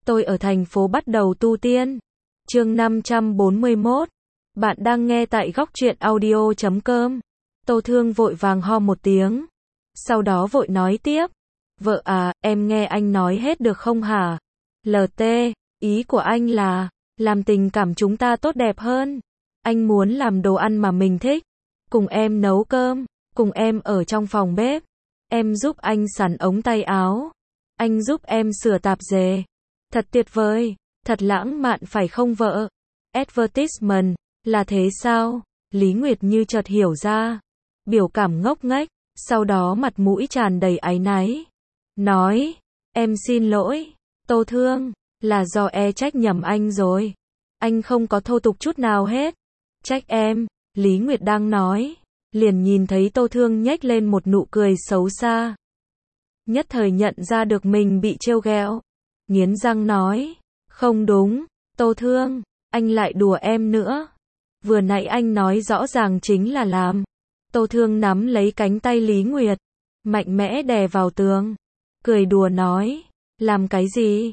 Tôi ở thành phố bắt đầu tu tiên. Chương 541. Bạn đang nghe tại góc truyện audio.com. Tô Thương vội vàng ho một tiếng. Sau đó vội nói tiếp. Vợ à, em nghe anh nói hết được không hả? LT, ý của anh là, làm tình cảm chúng ta tốt đẹp hơn. Anh muốn làm đồ ăn mà mình thích. Cùng em nấu cơm, cùng em ở trong phòng bếp. Em giúp anh sắn ống tay áo. Anh giúp em sửa tạp dề. Thật tuyệt vời, thật lãng mạn phải không vợ? Advertisement, là thế sao? Lý Nguyệt như chợt hiểu ra. Biểu cảm ngốc nghếch, sau đó mặt mũi tràn đầy áy náy. Nói, em xin lỗi, Tô Thương, là do trách nhầm anh rồi. Anh không có thô tục chút nào hết. Trách em, Lý Nguyệt đang nói. Liền nhìn thấy Tô Thương nhếch lên một nụ cười xấu xa. Nhất thời nhận ra được mình bị trêu ghẹo. Nghiến răng nói, không đúng, Tô Thương, anh lại đùa em nữa. Vừa nãy anh nói rõ ràng chính là làm. Tô Thương nắm lấy cánh tay Lý Nguyệt, mạnh mẽ đè vào tường, cười đùa nói, làm cái gì?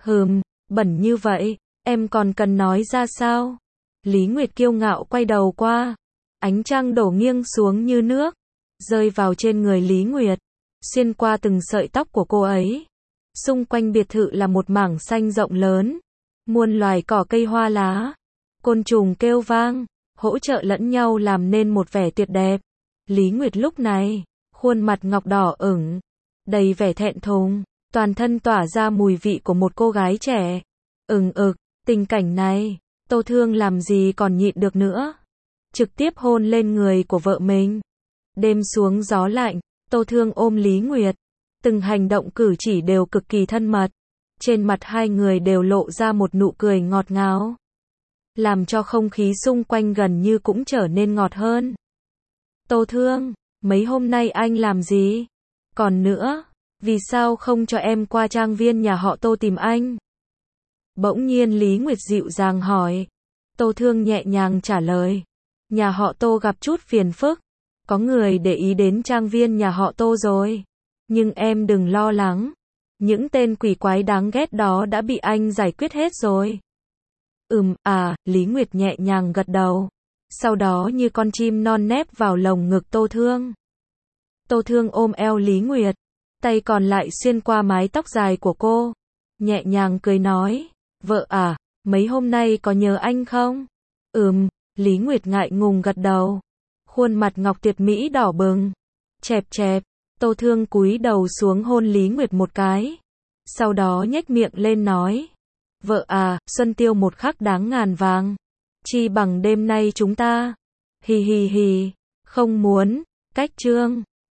Bẩn như vậy, em còn cần nói ra sao? Lý Nguyệt kiêu ngạo quay đầu qua, ánh trăng đổ nghiêng xuống như nước, rơi vào trên người Lý Nguyệt, xuyên qua từng sợi tóc của cô ấy. Xung quanh biệt thự là một mảng xanh rộng lớn, muôn loài cỏ cây hoa lá, côn trùng kêu vang, hỗ trợ lẫn nhau làm nên một vẻ tuyệt đẹp. Lý Nguyệt lúc này, khuôn mặt ngọc đỏ ửng, đầy vẻ thẹn thùng, toàn thân tỏa ra mùi vị của một cô gái trẻ. Tình cảnh này, Tô Thương làm gì còn nhịn được nữa. Trực tiếp hôn lên người của vợ mình. Đêm xuống gió lạnh, Tô Thương ôm Lý Nguyệt. Từng hành động cử chỉ đều cực kỳ thân mật. Trên mặt hai người đều lộ ra một nụ cười ngọt ngào, làm cho không khí xung quanh gần như cũng trở nên ngọt hơn. Tô Thương, mấy hôm nay anh làm gì? Còn nữa, vì sao không cho em qua trang viên nhà họ Tô tìm anh? Bỗng nhiên Lý Nguyệt dịu dàng hỏi. Tô Thương nhẹ nhàng trả lời. Nhà họ Tô gặp chút phiền phức. Có người để ý đến trang viên nhà họ Tô rồi. Nhưng em đừng lo lắng. Những tên quỷ quái đáng ghét đó đã bị anh giải quyết hết rồi. Lý Nguyệt nhẹ nhàng gật đầu. Sau đó như con chim non nép vào lồng ngực Tô Thương. Tô Thương ôm eo Lý Nguyệt. Tay còn lại xuyên qua mái tóc dài của cô. Nhẹ nhàng cười nói. Vợ à, mấy hôm nay có nhớ anh không? Lý Nguyệt ngại ngùng gật đầu. Khuôn mặt ngọc tuyệt mỹ đỏ bừng. Chẹp. Tô Thương cúi đầu xuống hôn Lý Nguyệt một cái. Sau đó nhếch miệng lên nói. Vợ à, xuân tiêu một khắc đáng ngàn vàng. Chi bằng đêm nay chúng ta. Hì. Không muốn. Cách chương.